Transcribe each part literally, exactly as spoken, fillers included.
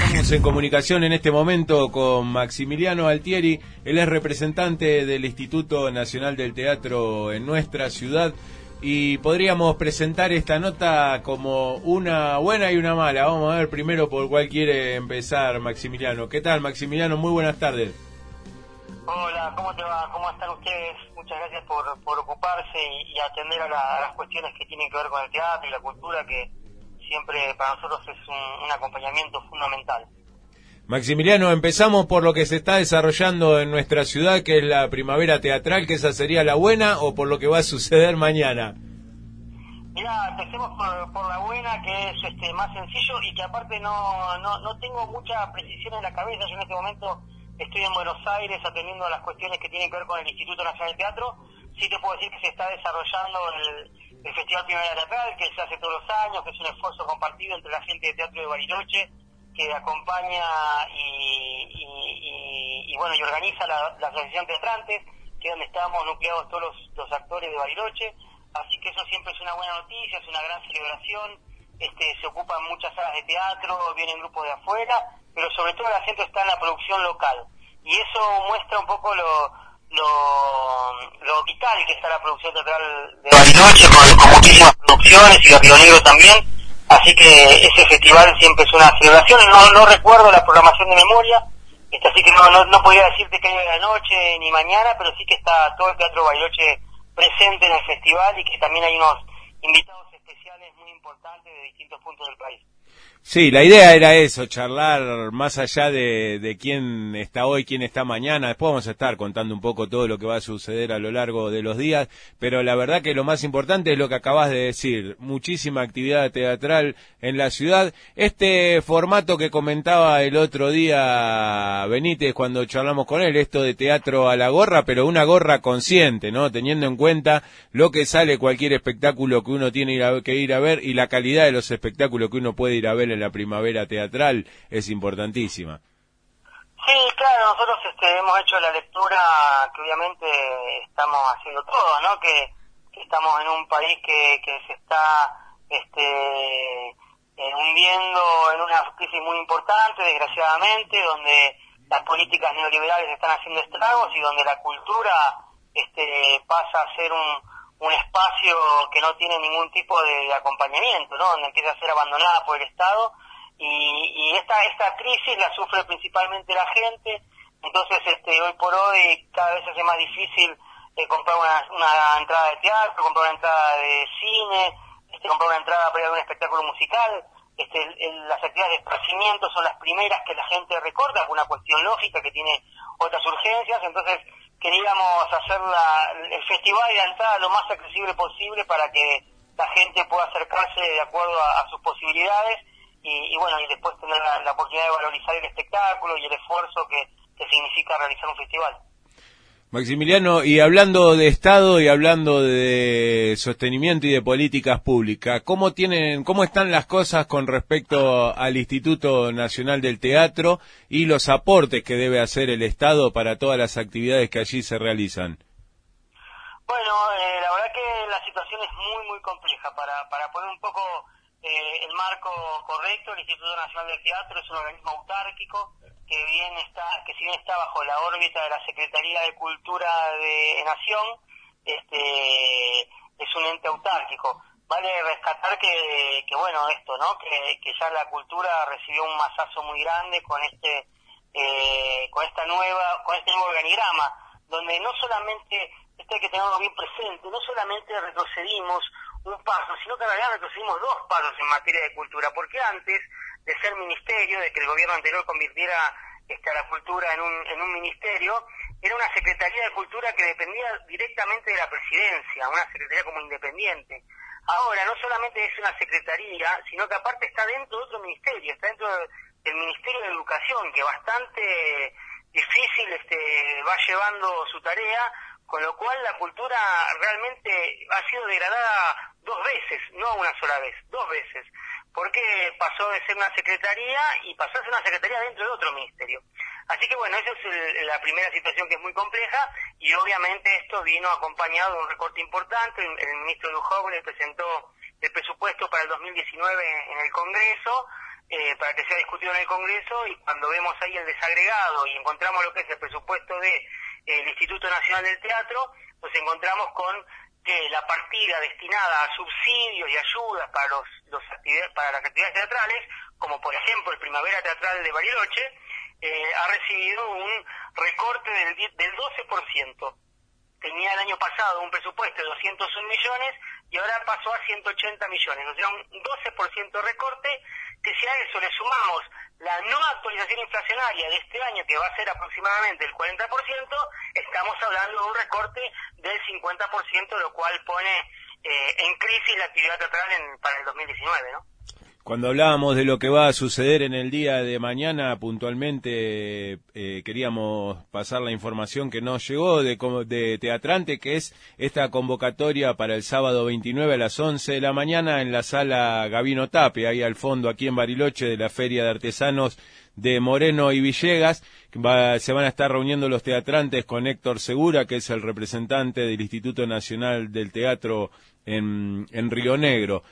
Estamos en comunicación en este momento con Maximiliano Altieri, él es representante del Instituto Nacional del Teatro en nuestra ciudad y podríamos presentar esta nota como una buena y una mala. Vamos a ver primero por cuál quiere empezar Maximiliano. ¿Qué tal, Maximiliano? Muy buenas tardes. Hola, ¿cómo te va? ¿Cómo están ustedes? Muchas gracias por, por ocuparse y, y atender a, la, a las cuestiones que tienen que ver con el teatro y la cultura, que siempre para nosotros es un, un acompañamiento fundamental. Maximiliano, empezamos por lo que se está desarrollando en nuestra ciudad, que es la primavera teatral, que esa sería la buena, o por lo que va a suceder mañana. Mirá, empecemos por, por la buena, que es este más sencillo y que aparte no, no, no tengo mucha precisión en la cabeza. Yo en este momento estoy en Buenos Aires atendiendo a las cuestiones que tienen que ver con el Instituto Nacional del Teatro. Sí te puedo decir que se está desarrollando el, el Festival Primavera Teatral, que se hace todos los años, que es un esfuerzo compartido entre la gente de Teatro de Bariloche, que acompaña y, y, y, y bueno y organiza la, la Asociación Teatrantes, que es donde estamos nucleados todos los, los actores de Bariloche. Así que eso siempre es una buena noticia, es una gran celebración. Este, se ocupan muchas salas de teatro, vienen grupos de afuera, pero sobre todo el acento está en la producción local. Y eso muestra un poco lo, lo, lo vital que está la producción teatral de Bariloche, con, con muchísimas producciones, y de Río Negro también. Así que ese festival siempre es una celebración. No, no recuerdo la programación de memoria, este, así que no, no, no podría decirte que hay de la noche ni mañana, pero sí que está todo el Teatro Bariloche presente en el festival y que también hay unos invitados especiales muy importantes de distintos puntos del país. Sí, la idea era eso, charlar más allá de, de quién está hoy, quién está mañana. Después vamos a estar contando un poco todo lo que va a suceder a lo largo de los días, pero la verdad que lo más importante es lo que acabas de decir, muchísima actividad teatral en la ciudad. Este formato que comentaba el otro día Benítez cuando charlamos con él, esto de teatro a la gorra, pero una gorra consciente, ¿no? Teniendo en cuenta lo que sale cualquier espectáculo que uno tiene que ir a ver y la calidad de los espectáculos que uno puede ir a ver en la primavera teatral es importantísima. Sí, claro, nosotros este, hemos hecho la lectura que obviamente estamos haciendo todos, ¿no? Que, que estamos en un país que, que se está este, eh, hundiendo en una crisis muy importante, desgraciadamente, donde las políticas neoliberales están haciendo estragos y donde la cultura este, pasa a ser un un espacio que no tiene ningún tipo de acompañamiento, ¿no? Donde empieza a ser abandonada por el Estado y, y esta esta crisis la sufre principalmente la gente. Entonces este hoy por hoy cada vez se hace más difícil eh, comprar una, una entrada de teatro, comprar una entrada de cine, este comprar una entrada para ir a un espectáculo musical. Este el, el, las actividades de esparcimiento son las primeras que la gente recorda, por una cuestión lógica que tiene otras urgencias. Entonces queríamos hacer la, el festival y la entrada lo más accesible posible para que la gente pueda acercarse de acuerdo a, a sus posibilidades y, y bueno, y después tener la, la oportunidad de valorizar el espectáculo y el esfuerzo que, que significa realizar un festival. Maximiliano, y hablando de Estado y hablando de sostenimiento y de políticas públicas, ¿cómo tienen, cómo están las cosas con respecto al Instituto Nacional del Teatro y los aportes que debe hacer el Estado para todas las actividades que allí se realizan? Bueno, eh, la verdad que la situación es muy, muy compleja. Para, para poner un poco eh, el marco correcto, el Instituto Nacional del Teatro es un organismo autárquico que bien está, que si bien está bajo la órbita de la Secretaría de Cultura de Nación, este, es un ente autárquico. Vale rescatar que, que bueno, esto, ¿no? Que, que ya la cultura recibió un mazazo muy grande con este, eh, con esta nueva, con este nuevo organigrama, donde no solamente, esto hay que tenerlo bien presente, no solamente retrocedimos un paso, sino que en realidad retrocedimos dos pasos en materia de cultura, porque antes de ser ministerio, de que el gobierno anterior convirtiera este, a la cultura en un, en un ministerio, era una Secretaría de Cultura que dependía directamente de la presidencia, una secretaría como independiente. Ahora, no solamente es una secretaría, sino que aparte está dentro de otro ministerio, está dentro del Ministerio de Educación, que bastante difícil este, va llevando su tarea, con lo cual la cultura realmente ha sido degradada dos veces, no una sola vez, dos veces, porque pasó de ser una secretaría y pasó a ser una secretaría dentro de otro ministerio. Así que bueno, esa es el, la primera situación, que es muy compleja, y obviamente esto vino acompañado de un recorte importante. El, el ministro Duhovne presentó el presupuesto para el dos mil diecinueve en el Congreso, eh, para que sea discutido en el Congreso, y cuando vemos ahí el desagregado y encontramos lo que es el presupuesto del de, eh, Instituto Nacional del Teatro, nos encontramos con que la partida destinada a subsidios y ayudas para los, los actividades, para las actividades teatrales, como por ejemplo el Primavera Teatral de Bariloche, eh, ha recibido un recorte del, del doce por ciento. Tenía el año pasado un presupuesto de doscientos un millones y ahora pasó a ciento ochenta millones, o sea, un doce por ciento de recorte, que si a eso le sumamos la no actualización inflacionaria de este año, que va a ser aproximadamente el cuarenta por ciento, estamos hablando de un recorte del cincuenta por ciento, lo cual pone eh, en crisis la actividad teatral en, para el dos mil diecinueve, ¿no? Cuando hablábamos de lo que va a suceder en el día de mañana, puntualmente eh, queríamos pasar la información que nos llegó de, de Teatrante, que es esta convocatoria para el sábado veintinueve a las once de la mañana en la sala Gabino Tapia, ahí al fondo, aquí en Bariloche, de la Feria de Artesanos de Moreno y Villegas. Va, se van a estar reuniendo los teatrantes con Héctor Segura, que es el representante del Instituto Nacional del Teatro en, en Río Negro.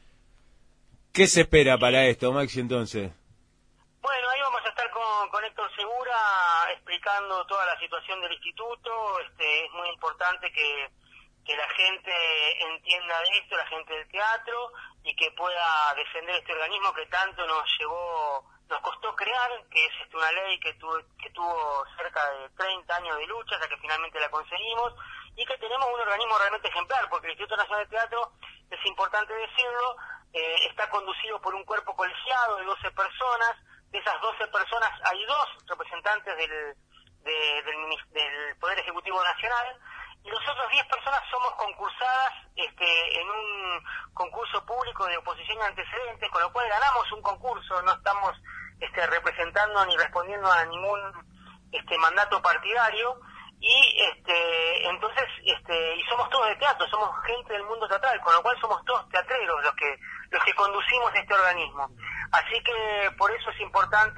¿Qué se espera para esto, Maxi, entonces? Bueno, ahí vamos a estar con, con Héctor Segura explicando toda la situación del instituto. Este, es muy importante que, que la gente entienda de esto, la gente del teatro, y que pueda defender este organismo que tanto nos llevó, nos costó crear, que es este, una ley que tuvo, que tuvo cerca de treinta años de lucha, hasta que finalmente la conseguimos, y que tenemos un organismo realmente ejemplar, porque el Instituto Nacional de Teatro, es importante decirlo, Eh, está conducido por un cuerpo colegiado de doce personas. De esas doce personas hay dos representantes del, de, del, del Poder Ejecutivo Nacional, y los otros diez personas somos concursadas este, en un concurso público de oposición y antecedentes, con lo cual ganamos un concurso, no estamos este, representando ni respondiendo a ningún este, mandato partidario. Y este entonces este y somos todos de teatro, somos gente del mundo teatral, con lo cual somos todos teatreros los que los que conducimos este organismo. Así que por eso es importante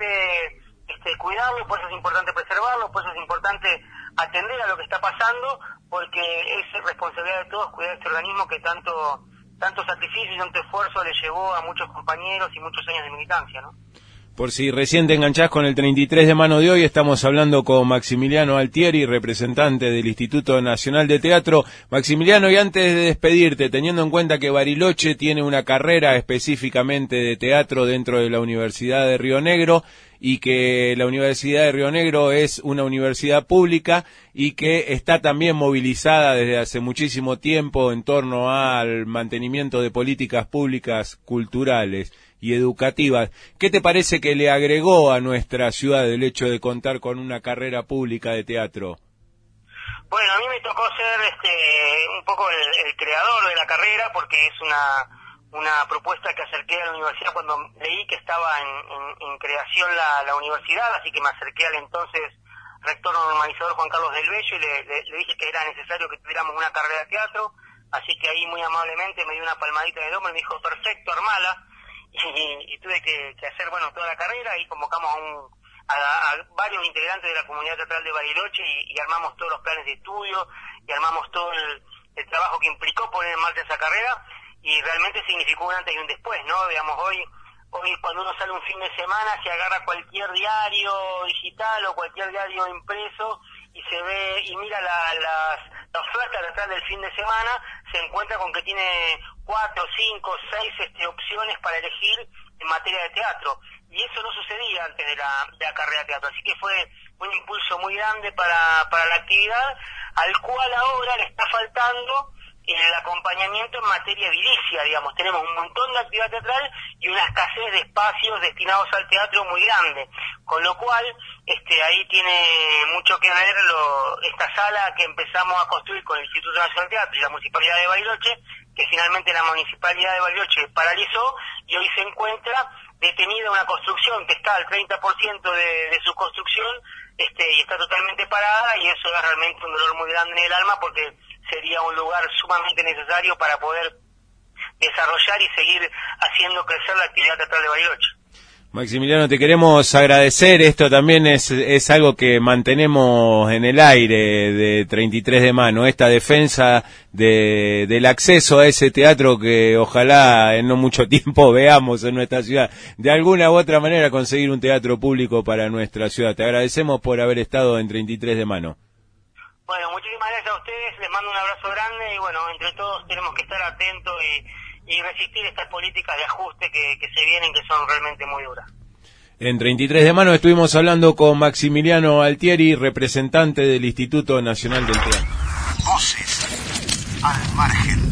este cuidarlo, por eso es importante preservarlo, por eso es importante atender a lo que está pasando, porque es responsabilidad de todos cuidar este organismo que tanto tanto sacrificio y tanto esfuerzo le llevó a muchos compañeros y muchos años de militancia, ¿no? Por si recién te enganchás con el treinta y tres de mano de hoy, estamos hablando con Maximiliano Altieri, representante del Instituto Nacional de Teatro. Maximiliano, y antes de despedirte, teniendo en cuenta que Bariloche tiene una carrera específicamente de teatro dentro de la Universidad de Río Negro, y que la Universidad de Río Negro es una universidad pública y que está también movilizada desde hace muchísimo tiempo en torno al mantenimiento de políticas públicas culturales y educativas. ¿Qué te parece que le agregó a nuestra ciudad el hecho de contar con una carrera pública de teatro? Bueno, a mí me tocó ser este un poco el, el creador de la carrera, porque es una una propuesta que acerqué a la universidad cuando leí que estaba en, en, en creación la, la universidad, así que me acerqué al entonces rector normalizador Juan Carlos del Bello y le, le, le dije que era necesario que tuviéramos una carrera de teatro, así que ahí muy amablemente me dio una palmadita en el hombro y me dijo, perfecto, armala, y, y tuve que, que hacer, bueno, toda la carrera, y convocamos a, un, a, a varios integrantes de la comunidad teatral de Bariloche y, y armamos todos los planes de estudio y armamos todo el, el trabajo que implicó poner en marcha esa carrera, y realmente significó un antes y un después, ¿no? Digamos, hoy hoy cuando uno sale un fin de semana se agarra cualquier diario digital o cualquier diario impreso y se ve y mira la, la, la oferta detrás del fin de semana, se encuentra con que tiene cuatro, cinco, seis este, opciones para elegir en materia de teatro, y eso no sucedía antes de la, de la carrera de teatro, así que fue un impulso muy grande para, para la actividad, al cual ahora le está faltando el acompañamiento en materia edilicia, digamos. Tenemos un montón de actividad teatral y una escasez de espacios destinados al teatro muy grande, con lo cual este ahí tiene mucho que ver lo, esta sala que empezamos a construir con el Instituto Nacional de Teatro y la Municipalidad de Bariloche, que finalmente la Municipalidad de Bariloche paralizó, y hoy se encuentra detenida una construcción que está al treinta por ciento de, de su construcción, este y está totalmente parada, y eso es realmente un dolor muy grande en el alma, porque sería un lugar sumamente necesario para poder desarrollar y seguir haciendo crecer la actividad teatral de Bariloche. Maximiliano, te queremos agradecer, esto también es, es algo que mantenemos en el aire de treinta y tres de mano, esta defensa de, del acceso a ese teatro que ojalá en no mucho tiempo veamos en nuestra ciudad, de alguna u otra manera conseguir un teatro público para nuestra ciudad. Te agradecemos por haber estado en treinta y tres de mano. Bueno, muchísimas gracias a ustedes, les mando un abrazo grande y bueno, entre todos tenemos que estar atentos y y resistir estas políticas de ajuste que, que se vienen, que son realmente muy duras. En treinta y tres de mano estuvimos hablando con Maximiliano Altieri, representante del Instituto Nacional del Teatro. Voces al margen.